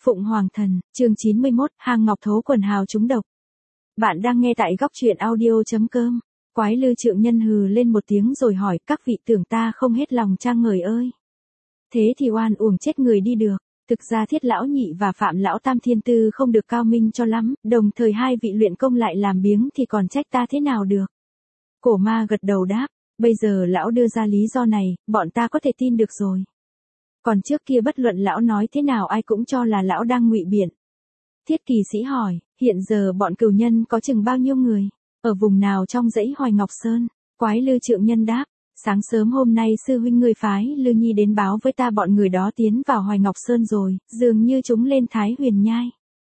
Phụng Hoàng Thần, chương 91, Hang Ngọc Thố quần hào trúng độc. Bạn đang nghe tại góc truyện audio.com. Quái Lư Trượng Nhân hừ lên một tiếng rồi hỏi, các vị tưởng ta không hết lòng trang ngời ơi. Thế thì oan uổng chết người đi được. Thực ra Thiết Lão Nhị và Phạm Lão Tam Thiên Tư không được cao minh cho lắm, đồng thời hai vị luyện công lại làm biếng thì còn trách ta thế nào được. Cổ ma gật đầu đáp, bây giờ lão đưa ra lý do này, bọn ta có thể tin được rồi. Còn trước kia bất luận lão nói thế nào ai cũng cho là lão đang ngụy biện. Thiết Kỳ Sĩ hỏi, hiện giờ bọn cừu nhân có chừng bao nhiêu người? Ở vùng nào trong dãy Hoài Ngọc Sơn? Quái Lư Trượng Nhân đáp, sáng sớm hôm nay sư huynh người phái Lư Nhi đến báo với ta bọn người đó tiến vào Hoài Ngọc Sơn rồi, dường như chúng lên Thái Huyền Nhai.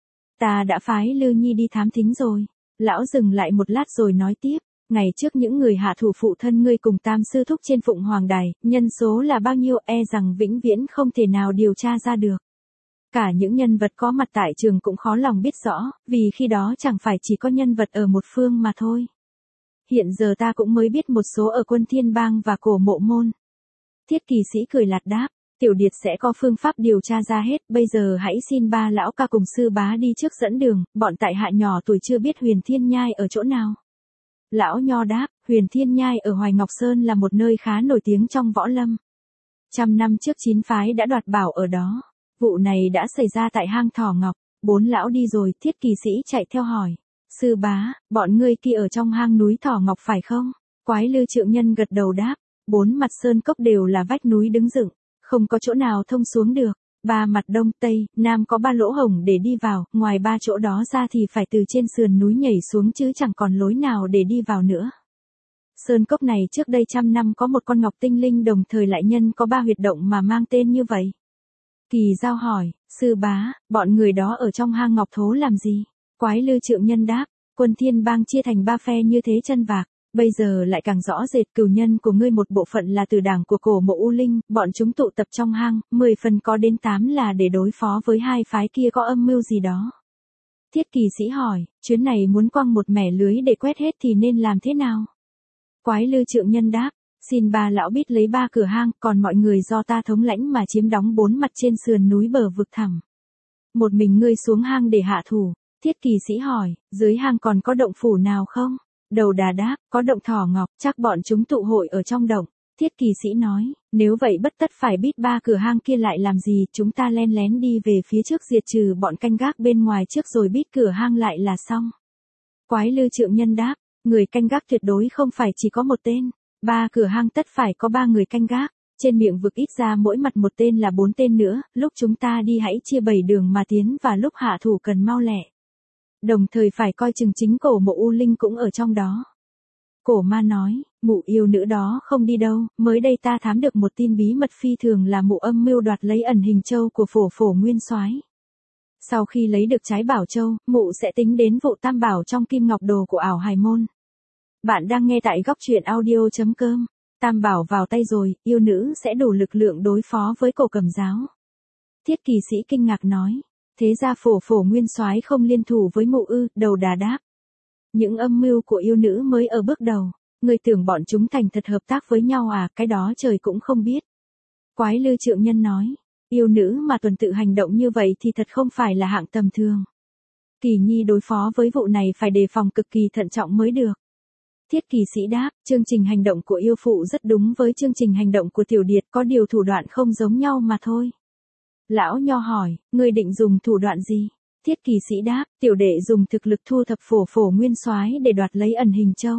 Ta đã phái Lư Nhi đi thám thính rồi. Lão dừng lại một lát rồi nói tiếp. Ngày trước những người hạ thủ phụ thân ngươi cùng Tam sư thúc trên Phụng Hoàng Đài, nhân số là bao nhiêu e rằng vĩnh viễn không thể nào điều tra ra được. Cả những nhân vật có mặt tại trường cũng khó lòng biết rõ, vì khi đó chẳng phải chỉ có nhân vật ở một phương mà thôi. Hiện giờ ta cũng mới biết một số ở Quân Thiên Bang và Cổ Mộ Môn. Thiết Kỳ Sĩ cười lạt đáp, Tiểu Điệt sẽ có phương pháp điều tra ra hết, bây giờ hãy xin ba lão ca cùng sư bá đi trước dẫn đường, bọn tại hạ nhỏ tuổi chưa biết Huyền Thiên Nhai ở chỗ nào. Lão Nho đáp, Huyền Thiên Nhai ở Hoài Ngọc Sơn là một nơi khá nổi tiếng trong võ lâm. 100 năm trước 9 phái đã đoạt bảo ở đó. Vụ này đã xảy ra tại hang Thỏ Ngọc. 4 lão đi rồi, Thiết Kỳ Sĩ chạy theo hỏi. Sư bá, bọn ngươi kia ở trong hang núi Thỏ Ngọc phải không? Quái Lư Trượng Nhân gật đầu đáp. 4 mặt sơn cốc đều là vách núi đứng dựng, không có chỗ nào thông xuống được. 3 mặt đông, tây, nam có 3 lỗ hổng để đi vào, ngoài 3 chỗ đó ra thì phải từ trên sườn núi nhảy xuống chứ chẳng còn lối nào để đi vào nữa. Sơn cốc này trước đây 100 năm có một con ngọc tinh linh đồng thời lại nhân có 3 huyệt động mà mang tên như vậy. Kỳ Giao hỏi, sư bá, bọn người đó ở trong hang Ngọc Thố làm gì? Quái Lư Trượng Nhân đáp, Quân Thiên Bang chia thành 3 phe như thế chân vạc. Bây giờ lại càng rõ rệt, cừu nhân của ngươi một bộ phận là từ đảng của Cổ Mộ U Linh, bọn chúng tụ tập trong hang, 10 phần có đến 8 là để đối phó với hai phái kia có âm mưu gì đó. Thiết Kỳ Sĩ hỏi, chuyến này muốn quăng một mẻ lưới để quét hết thì nên làm thế nào? Quái Lư Trượng Nhân đáp, xin ba lão biết lấy 3 cửa hang, còn mọi người do ta thống lãnh mà chiếm đóng 4 mặt trên sườn núi bờ vực thẳm. Một mình ngươi xuống hang để hạ thủ. Thiết Kỳ Sĩ hỏi, dưới hang còn có động phủ nào không? Đầu Đà đáp, có động Thỏ Ngọc, chắc bọn chúng tụ hội ở trong động. Thiết Kỳ Sĩ nói, nếu vậy bất tất phải biết 3 cửa hang kia lại làm gì, chúng ta len lén đi về phía trước diệt trừ bọn canh gác bên ngoài trước rồi biết cửa hang lại là xong. Quái Lư Trượng Nhân đáp, người canh gác tuyệt đối không phải chỉ có một tên, 3 cửa hang tất phải có 3 người canh gác, trên miệng vực ít ra mỗi mặt một tên là 4 tên nữa, lúc chúng ta đi hãy chia 7 đường mà tiến và lúc hạ thủ cần mau lẹ. Đồng thời phải coi chừng chính Cổ Mộ U Linh cũng ở trong đó. Cổ ma nói, mụ yêu nữ đó không đi đâu, mới đây ta thám được một tin bí mật phi thường là mụ âm mưu đoạt lấy ẩn hình châu của Phổ Nguyên Soái. Sau khi lấy được trái bảo châu, mụ sẽ tính đến vụ tam bảo trong kim ngọc đồ của ảo Hải Môn. Bạn đang nghe tại góc truyện audio.com. Tam bảo vào tay rồi, yêu nữ sẽ đủ lực lượng đối phó với Cổ Cầm Giáo. Thiết Kỳ Sĩ kinh ngạc nói, thế ra Phổ Nguyên Soái không liên thủ với mụ ư? Đầu Đà đáp, những âm mưu của yêu nữ mới ở bước đầu, người tưởng bọn chúng thành thật hợp tác với nhau à? Cái đó trời cũng không biết. Quái Lư Trượng Nhân nói, yêu nữ mà tuần tự hành động như vậy thì thật không phải là hạng tầm thường. Kỳ Nhi đối phó với vụ này phải đề phòng cực kỳ thận trọng mới được. Thiết Kỳ Sĩ đáp, chương trình hành động của yêu phụ rất đúng với chương trình hành động của Tiểu Điệt, có điều thủ đoạn không giống nhau mà thôi. Lão Nho hỏi, ngươi định dùng thủ đoạn gì? Thiết Kỳ Sĩ đáp, tiểu đệ dùng thực lực thu thập Phổ Nguyên Soái để đoạt lấy ẩn hình châu.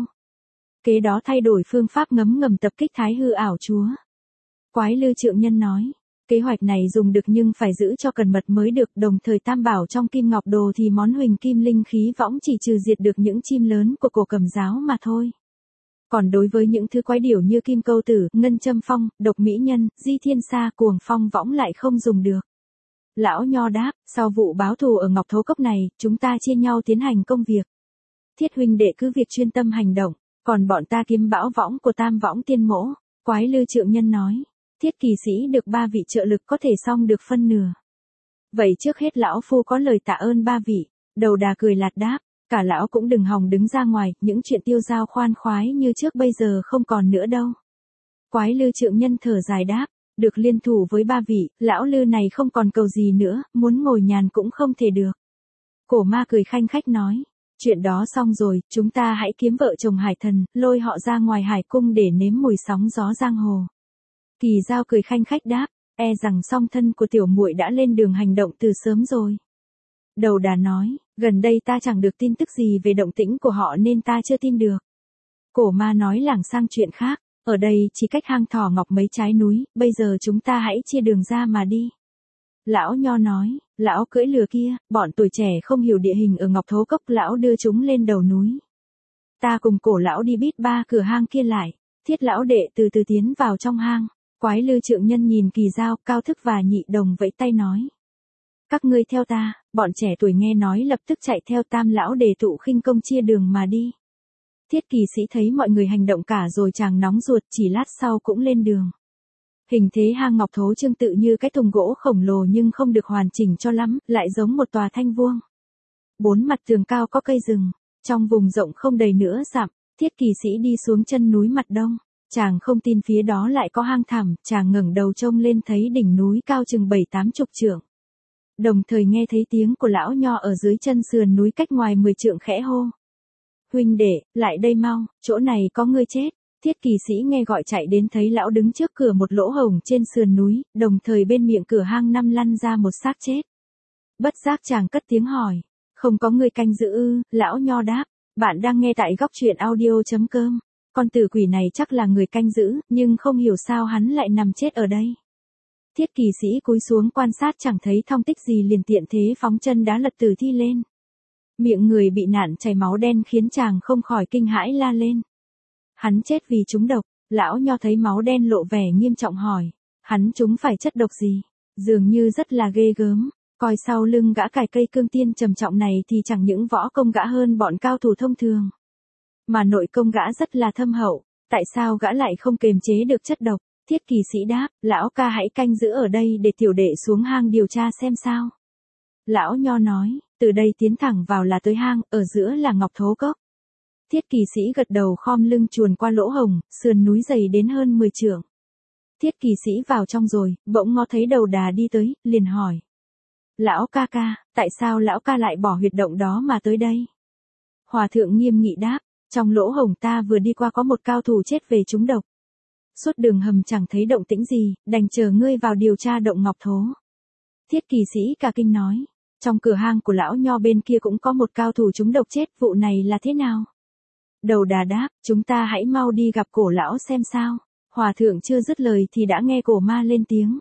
Kế đó thay đổi phương pháp ngấm ngầm tập kích Thái Hư ảo chúa. Quái Lư Trượng Nhân nói, kế hoạch này dùng được nhưng phải giữ cho cẩn mật mới được, đồng thời tam bảo trong kim ngọc đồ thì món huỳnh kim linh khí võng chỉ trừ diệt được những chim lớn của Cổ Cầm Giáo mà thôi. Còn đối với những thứ quái điểu như kim câu tử, ngân châm phong, độc mỹ nhân, di thiên sa, cuồng phong võng lại không dùng được. Lão Nho đáp, sau vụ báo thù ở Ngọc Thố Cốc này, chúng ta chia nhau tiến hành công việc. Thiết huynh đệ cứ việc chuyên tâm hành động, còn bọn ta kiếm bão võng của Tam Võng Tiên Mỗ. Quái Lư Trượng Nhân nói, Thiết Kỳ Sĩ được 3 vị trợ lực có thể xong được phân nửa. Vậy trước hết lão phu có lời tạ ơn 3 vị. Đầu Đà cười lạt đáp, cả lão cũng đừng hòng đứng ra ngoài, những chuyện tiêu dao khoan khoái như trước bây giờ không còn nữa đâu. Quái Lư Trượng Nhân thở dài đáp, Được liên thủ với ba vị, lão Lư này không còn cầu gì nữa, muốn ngồi nhàn cũng không thể được. Cổ ma cười khanh khách nói, chuyện đó xong rồi, chúng ta hãy kiếm vợ chồng hải thần, lôi họ ra ngoài hải cung để nếm mùi sóng gió giang hồ. Kỳ Dao cười khanh khách đáp, e rằng song thân của tiểu muội đã lên đường hành động từ sớm rồi. Đầu đà nói, gần đây ta chẳng được tin tức gì về động tĩnh của họ nên ta chưa tin được. Cổ ma nói lảng sang chuyện khác, ở đây chỉ cách hang Thỏ Ngọc mấy trái núi, bây giờ chúng ta hãy chia đường ra mà đi. Lão Nho nói, lão cưỡi lừa kia, bọn tuổi trẻ không hiểu địa hình ở Ngọc Thố Cốc, lão đưa chúng lên đầu núi. Ta cùng Cổ lão đi bít ba cửa hang kia lại, Thiết lão đệ từ từ tiến vào trong hang. Quái Lư Trượng Nhân nhìn Kỳ Dao, Cao Thức và Nhị Đồng vẫy tay nói. Các ngươi theo ta, bọn trẻ tuổi nghe nói lập tức chạy theo Tam lão để tụ khinh công chia đường mà đi. Thiết Kỳ Sĩ thấy mọi người hành động cả rồi chàng nóng ruột, chỉ lát sau cũng lên đường. Hình thế hang Ngọc Thố Trương tự như cái thùng gỗ khổng lồ nhưng không được hoàn chỉnh cho lắm, lại giống một tòa thanh vuông. Bốn mặt tường cao có cây rừng, trong vùng rộng không đầy nửa dặm, Thiết Kỳ Sĩ đi xuống chân núi mặt đông. Chàng không tin phía đó lại có hang thẳm, chàng ngẩng đầu trông lên thấy đỉnh núi cao chừng 7-80 trượng. Đồng thời nghe thấy tiếng của lão Nho ở dưới chân sườn núi cách ngoài 10 trượng khẽ hô. Huynh đệ, lại đây mau, chỗ này có người chết. Thiết Kỳ Sĩ nghe gọi chạy đến thấy lão đứng trước cửa một lỗ hổng trên sườn núi, đồng thời bên miệng cửa hang năm lăn ra một xác chết. Bất giác chàng cất tiếng hỏi, không có người canh giữ ư? Lão Nho đáp, bạn đang nghe tại góc truyện audio.com. Con tử quỷ này chắc là người canh giữ, nhưng không hiểu sao hắn lại nằm chết ở đây. Thiết Kỳ Sĩ cúi xuống quan sát chẳng thấy thong tích gì liền tiện thế phóng chân đá lật tử thi lên. Miệng người bị nạn chảy máu đen khiến chàng không khỏi kinh hãi la lên. Hắn chết vì trúng độc. Lão Nho thấy máu đen lộ vẻ nghiêm trọng hỏi, hắn trúng phải chất độc gì? Dường như rất là ghê gớm. Coi sau lưng gã cài cây cương tiên trầm trọng này thì chẳng những võ công gã hơn bọn cao thủ thông thường, mà nội công gã rất là thâm hậu, tại sao gã lại không kềm chế được chất độc? Thiết Kỳ Sĩ đáp, lão ca hãy canh giữ ở đây để tiểu đệ xuống hang điều tra xem sao. Lão Nho nói, từ đây tiến thẳng vào là tới hang, ở giữa là Ngọc Thố Cốc. Thiết Kỳ Sĩ gật đầu khom lưng chuồn qua lỗ hổng, sườn núi dày đến hơn 10 trượng. Thiết Kỳ Sĩ vào trong rồi, bỗng ngó thấy Đầu Đà đi tới, liền hỏi. Lão ca ca, tại sao lão ca lại bỏ huyệt động đó mà tới đây? Hòa thượng nghiêm nghị đáp, trong lỗ hổng ta vừa đi qua có một cao thủ chết về trúng độc. Suốt đường hầm chẳng thấy động tĩnh gì, đành chờ ngươi vào điều tra động Ngọc Thố. Thiết Kỳ Sĩ cả kinh nói, trong cửa hang của lão Nho bên kia cũng có một cao thủ trúng độc chết, vụ này là thế nào? Đầu Đà đáp, chúng ta hãy mau đi gặp Cổ lão xem sao. Hòa thượng chưa dứt lời thì đã nghe Cổ ma lên tiếng.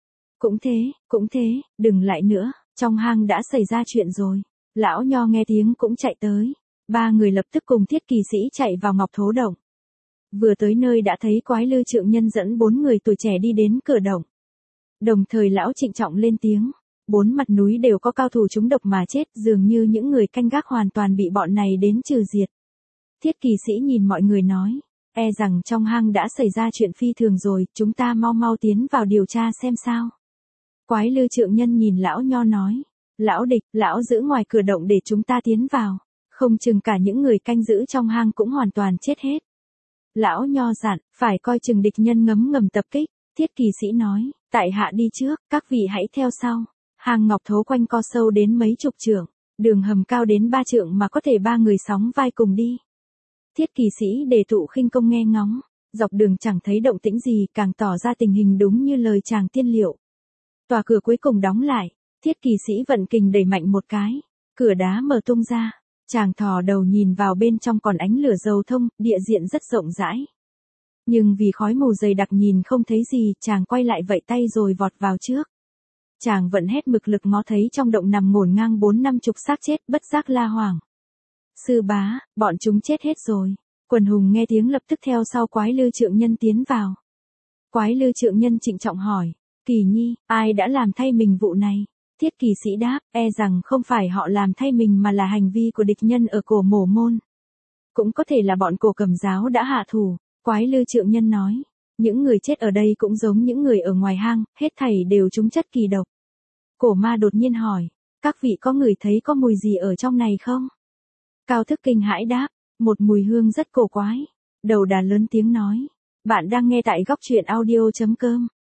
Cũng thế, đừng lại nữa, trong hang đã xảy ra chuyện rồi. Lão Nho nghe tiếng cũng chạy tới. Ba người lập tức cùng Thiết Kỳ Sĩ chạy vào Ngọc Thố động. Vừa tới nơi đã thấy Quái Lư Trượng Nhân dẫn 4 người tuổi trẻ đi đến cửa động. Đồng thời lão trịnh trọng lên tiếng, 4 mặt núi đều có cao thủ trúng độc mà chết, dường như những người canh gác hoàn toàn bị bọn này đến trừ diệt. Thiết Kỳ Sĩ nhìn mọi người nói, e rằng trong hang đã xảy ra chuyện phi thường rồi, chúng ta mau tiến vào điều tra xem sao. Quái Lư Trượng Nhân nhìn lão Nho nói, lão địch, lão giữ ngoài cửa động để chúng ta tiến vào, không chừng cả những người canh giữ trong hang cũng hoàn toàn chết hết. Lão Nho dặn, phải coi chừng địch nhân ngấm ngầm tập kích. Thiết Kỳ Sĩ nói, tại hạ đi trước, các vị hãy theo sau. Hang Ngọc Thố quanh co sâu đến mấy chục trượng, đường hầm cao đến 3 trượng mà có thể 3 người sóng vai cùng đi. Thiết Kỳ Sĩ để tụ khinh công nghe ngóng, dọc đường chẳng thấy động tĩnh gì, càng tỏ ra tình hình đúng như lời chàng tiên liệu. Tòa cửa cuối cùng đóng lại, Thiết Kỳ Sĩ vận kình đẩy mạnh một cái, cửa đá mở tung ra. Chàng thò đầu nhìn vào bên trong còn ánh lửa dầu thông, địa diện rất rộng rãi. Nhưng vì khói mù dày đặc nhìn không thấy gì, chàng quay lại vẫy tay rồi vọt vào trước. Chàng vận hết mực lực ngó thấy trong động nằm ngổn ngang 4-50 xác chết, bất giác la hoảng. Sư bá, bọn chúng chết hết rồi. Quần hùng nghe tiếng lập tức theo sau Quái Lư Trượng Nhân tiến vào. Quái Lư Trượng Nhân trịnh trọng hỏi, Kỳ Nhi, ai đã làm thay mình vụ này? Thiết Kỳ Sĩ đáp, e rằng không phải họ làm thay mình mà là hành vi của địch nhân ở Cổ Mổ Môn. Cũng có thể là bọn Cổ Cầm Giáo đã hạ thủ. Quái Lư Trượng Nhân nói, những người chết ở đây cũng giống những người ở ngoài hang, hết thảy đều trúng chất kỳ độc. Cổ ma đột nhiên hỏi, các vị có người thấy có mùi gì ở trong này không? Cao Thức kinh hãi đáp, một mùi hương rất cổ quái. Đầu Đà lớn tiếng nói, bạn đang nghe tại góc truyện audio.com.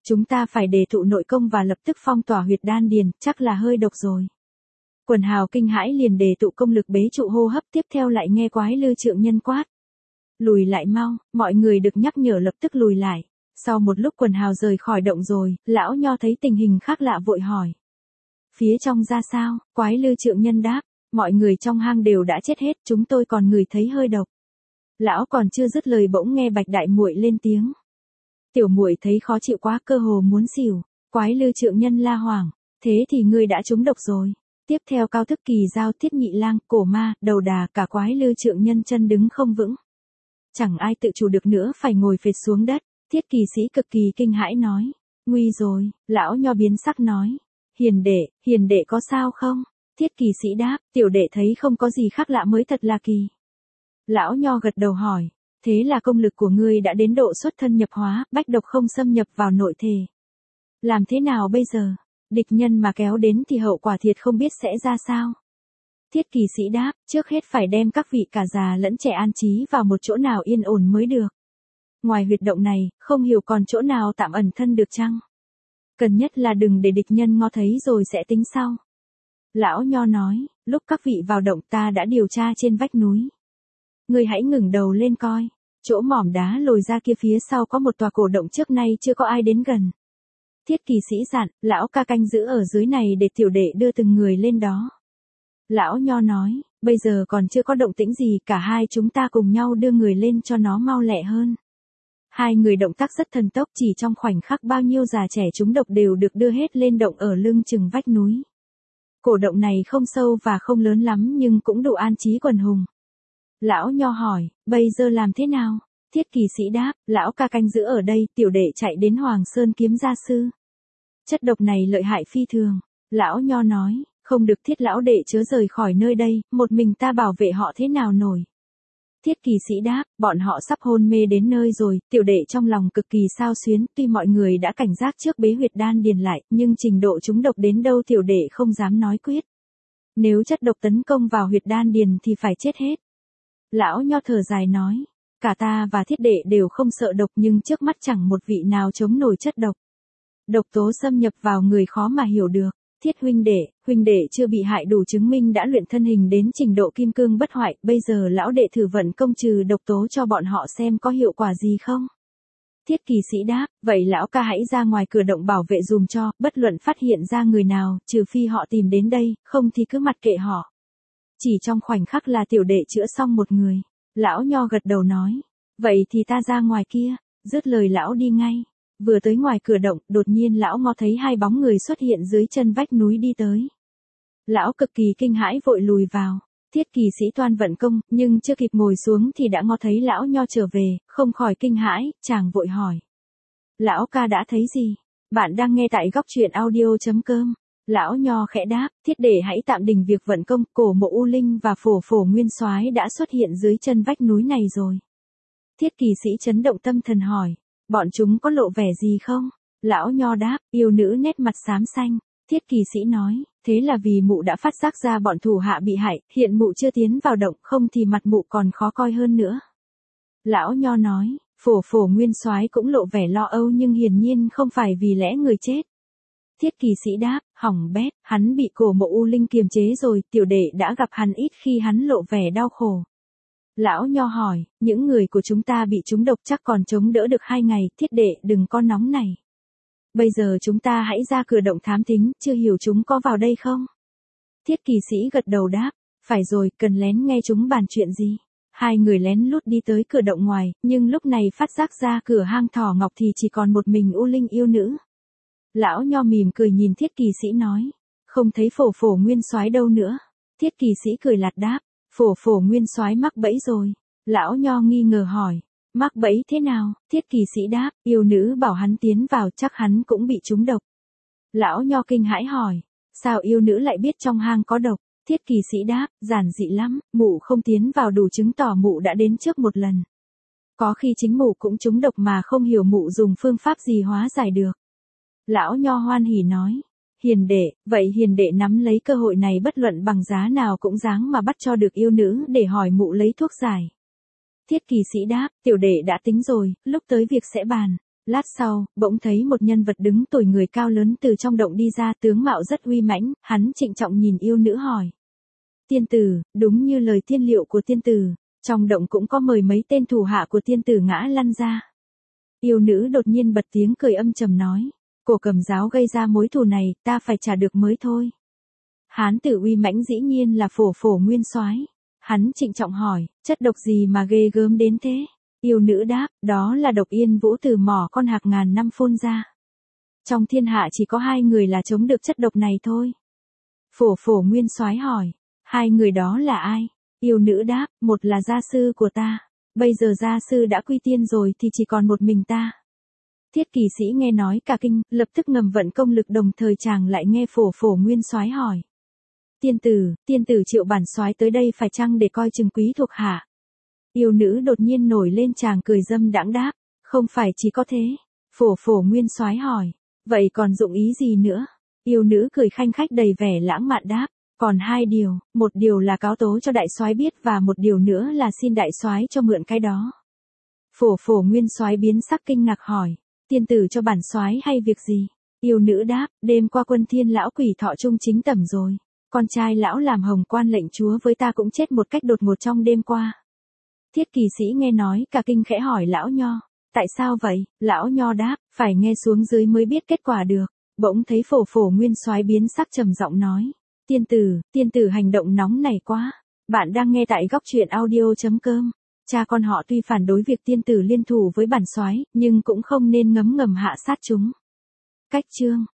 Chúng ta phải đề thụ nội công và lập tức phong tỏa huyệt đan điền, chắc là hơi độc rồi. Quần hào kinh hãi liền đề tụ công lực bế trụ hô hấp, tiếp theo lại nghe Quái Lư Trượng Nhân quát. Lùi lại mau, mọi người được nhắc nhở lập tức lùi lại. Sau một lúc quần hào rời khỏi động rồi, lão nho thấy tình hình khác lạ vội hỏi. Phía trong ra sao? Quái Lư Trượng Nhân đáp. Mọi người trong hang đều đã chết hết, chúng tôi còn ngửi thấy hơi độc. Lão còn chưa dứt lời bỗng nghe Bạch Đại Muội lên tiếng. Tiểu muội thấy khó chịu quá, cơ hồ muốn xỉu. Quái Lư Trượng Nhân la hoảng. Thế thì ngươi đã trúng độc rồi. Tiếp theo Cao Thức Kỳ Giao, Thiết Nhị Lang, Cổ Ma, Đầu Đà, cả Quái Lư Trượng Nhân chân đứng không vững. Chẳng ai tự chủ được nữa, phải ngồi phệt xuống đất. Thiết Kỳ Sĩ cực kỳ kinh hãi nói. Nguy rồi. Lão nho biến sắc nói. Hiền đệ có sao không? Thiết Kỳ Sĩ đáp, tiểu đệ thấy không có gì khác lạ mới thật là kỳ. Lão nho gật đầu hỏi, thế là công lực của ngươi đã đến độ xuất thân nhập hóa, bách độc không xâm nhập vào nội thể. Làm thế nào bây giờ? Địch nhân mà kéo đến thì hậu quả thiệt không biết sẽ ra sao. Thiết Kỳ Sĩ đáp, trước hết phải đem các vị cả già lẫn trẻ an trí vào một chỗ nào yên ổn mới được. Ngoài huyệt động này, không hiểu còn chỗ nào tạm ẩn thân được chăng? Cần nhất là đừng để địch nhân ngó thấy rồi sẽ tính sau. Lão nho nói, lúc các vị vào động ta đã điều tra trên vách núi. Ngươi hãy ngẩng đầu lên coi, chỗ mỏm đá lồi ra kia phía sau có một tòa cổ động trước nay chưa có ai đến gần. Thiết Kỳ Sĩ dặn, lão ca canh giữ ở dưới này để tiểu đệ đưa từng người lên đó. Lão nho nói, bây giờ còn chưa có động tĩnh gì, cả hai chúng ta cùng nhau đưa người lên cho nó mau lẹ hơn. Hai người động tác rất thần tốc, chỉ trong khoảnh khắc bao nhiêu già trẻ trúng độc đều được đưa hết lên động ở lưng chừng vách núi. Cổ động này không sâu và không lớn lắm nhưng cũng đủ an trí quần hùng. Lão nho hỏi, bây giờ làm thế nào? Thiết Kỳ Sĩ đáp, lão ca canh giữ ở đây, tiểu đệ chạy đến Hoàng Sơn kiếm gia sư. Chất độc này lợi hại phi thường. Lão nho nói, không được, Thiết lão đệ chớ rời khỏi nơi đây, một mình ta bảo vệ họ thế nào nổi. Thiết Kỳ Sĩ đáp, bọn họ sắp hôn mê đến nơi rồi, tiểu đệ trong lòng cực kỳ xao xuyến, tuy mọi người đã cảnh giác trước bế huyệt đan điền lại, nhưng trình độ trúng độc đến đâu tiểu đệ không dám nói quyết. Nếu chất độc tấn công vào huyệt đan điền thì phải chết hết. Lão nho thở dài nói, cả ta và Thiết đệ đều không sợ độc nhưng trước mắt chẳng một vị nào chống nổi chất độc. Độc tố xâm nhập vào người khó mà hiểu được. Thiết huynh đệ chưa bị hại đủ chứng minh đã luyện thân hình đến trình độ kim cương bất hoại, bây giờ lão đệ thử vận công trừ độc tố cho bọn họ xem có hiệu quả gì không. Thiết Kỳ Sĩ đáp, vậy lão ca hãy ra ngoài cửa động bảo vệ dùm cho, bất luận phát hiện ra người nào, trừ phi họ tìm đến đây, không thì cứ mặc kệ họ. Chỉ trong khoảnh khắc là tiểu đệ chữa xong một người. Lão nho gật đầu nói, vậy thì ta ra ngoài kia. Dứt lời lão đi ngay. Vừa tới ngoài cửa động, đột nhiên lão ngó thấy hai bóng người xuất hiện dưới chân vách núi đi tới. Lão cực kỳ kinh hãi vội lùi vào. Thiết Kỳ Sĩ toan vận công, nhưng chưa kịp ngồi xuống thì đã ngó thấy lão nho trở về, không khỏi kinh hãi, chàng vội hỏi. Lão ca đã thấy gì? Bạn đang nghe tại góc truyện audio.com. Lão nho khẽ đáp, Thiết đệ hãy tạm đình việc vận công, Cổ Mộ U Linh và Phổ Nguyên Soái đã xuất hiện dưới chân vách núi này rồi. Thiết Kỳ Sĩ chấn động tâm thần hỏi, bọn chúng có lộ vẻ gì không? Lão nho đáp, yêu nữ nét mặt xám xanh. Thiết Kỳ Sĩ nói, thế là vì mụ đã phát giác ra bọn thủ hạ bị hại, hiện mụ chưa tiến vào động, không thì mặt mụ còn khó coi hơn nữa. Lão nho nói, Phổ Nguyên Soái cũng lộ vẻ lo âu nhưng hiển nhiên không phải vì lẽ người chết. Thiết Kỳ Sĩ đáp, hỏng bét, hắn bị Cổ Mộ U Linh kiềm chế rồi, tiểu đệ đã gặp hắn ít khi hắn lộ vẻ đau khổ. Lão nho hỏi, những người của chúng ta bị trúng độc chắc còn chống đỡ được 2 ngày, Thiết đệ đừng có nóng này. Bây giờ chúng ta hãy ra cửa động thám thính, chưa hiểu chúng có vào đây không? Thiết Kỳ Sĩ gật đầu đáp, phải rồi, cần lén nghe chúng bàn chuyện gì. Hai người lén lút đi tới cửa động ngoài, nhưng lúc này phát giác ra cửa hang Thỏ Ngọc thì chỉ còn một mình U Linh yêu nữ. Lão nho mỉm cười nhìn Thiết Kỳ Sĩ nói, không thấy Phổ Nguyên Soái đâu nữa. Thiết Kỳ Sĩ cười lạt đáp, Phổ Nguyên Soái mắc bẫy rồi. Lão nho nghi ngờ hỏi, mắc bẫy thế nào? Thiết Kỳ Sĩ đáp, yêu nữ bảo hắn tiến vào, chắc hắn cũng bị trúng độc. Lão nho kinh hãi hỏi, sao yêu nữ lại biết trong hang có độc? Thiết Kỳ Sĩ đáp, giản dị lắm, mụ không tiến vào đủ chứng tỏ mụ đã đến trước một lần. Có khi chính mụ cũng trúng độc mà không hiểu mụ dùng phương pháp gì hóa giải được. Lão nho hoan hỉ nói, vậy hiền đệ nắm lấy cơ hội này bất luận bằng giá nào cũng dáng mà bắt cho được yêu nữ để hỏi mụ lấy thuốc giải. Thiết Kỳ Sĩ đáp, tiểu đệ đã tính rồi, lúc tới việc sẽ bàn. Lát sau, bỗng thấy một nhân vật đứng tuổi người cao lớn từ trong động đi ra, tướng mạo rất uy mãnh, hắn trịnh trọng nhìn yêu nữ hỏi. Tiên tử, đúng như lời tiên liệu của tiên tử, trong động cũng có mời mấy tên thủ hạ của tiên tử ngã lăn ra. Yêu nữ đột nhiên bật tiếng cười âm trầm nói. Cổ Cầm giáo gây ra mối thù này, ta phải trả được mới thôi. Hán tử uy mãnh dĩ nhiên là Phổ Phổ Nguyên Soái. Hắn trịnh trọng hỏi, chất độc gì mà ghê gớm đến thế? Yêu nữ đáp, đó là độc yên vũ từ mỏ con hạc ngàn năm phun ra. Trong thiên hạ chỉ có 2 người là chống được chất độc này thôi. Phổ Phổ Nguyên Soái hỏi, 2 người đó là ai? Yêu nữ đáp, một là gia sư của ta. Bây giờ gia sư đã quy tiên rồi thì chỉ còn một mình ta. Thiết Kỳ Sĩ nghe nói cả kinh, lập tức ngầm vận công lực, đồng thời chàng lại nghe Phổ Phổ Nguyên Soái hỏi. Tiên tử triệu bản soái tới đây phải chăng để coi chừng quý thuộc hạ? Yêu nữ đột nhiên nổi lên, chàng cười dâm đãng đáp, không phải chỉ có thế. Phổ Phổ Nguyên Soái hỏi, vậy còn dụng ý gì nữa? Yêu nữ cười khanh khách đầy vẻ lãng mạn đáp, còn 2 điều, một điều là cáo tố cho đại soái biết và một điều nữa là xin đại soái cho mượn cái đó. Phổ Phổ Nguyên Soái biến sắc kinh ngạc hỏi, tiên tử cho bản soái hay việc gì? Yêu nữ đáp, đêm qua Quân Thiên lão quỷ thọ trung chính tẩm rồi. Con trai lão làm hồng quan lệnh chúa với ta cũng chết một cách đột ngột trong đêm qua. Thiết Kỳ Sĩ nghe nói cả kinh, khẽ hỏi lão nho, tại sao vậy? Lão nho đáp, phải nghe xuống dưới mới biết kết quả được. Bỗng thấy Phổ Phổ Nguyên Soái biến sắc trầm giọng nói, tiên tử hành động nóng này quá. Bạn đang nghe tại góc truyện audio.com. Cha con họ tuy phản đối việc tiên tử liên thủ với bản soái, nhưng cũng không nên ngấm ngầm hạ sát chúng. Cách chương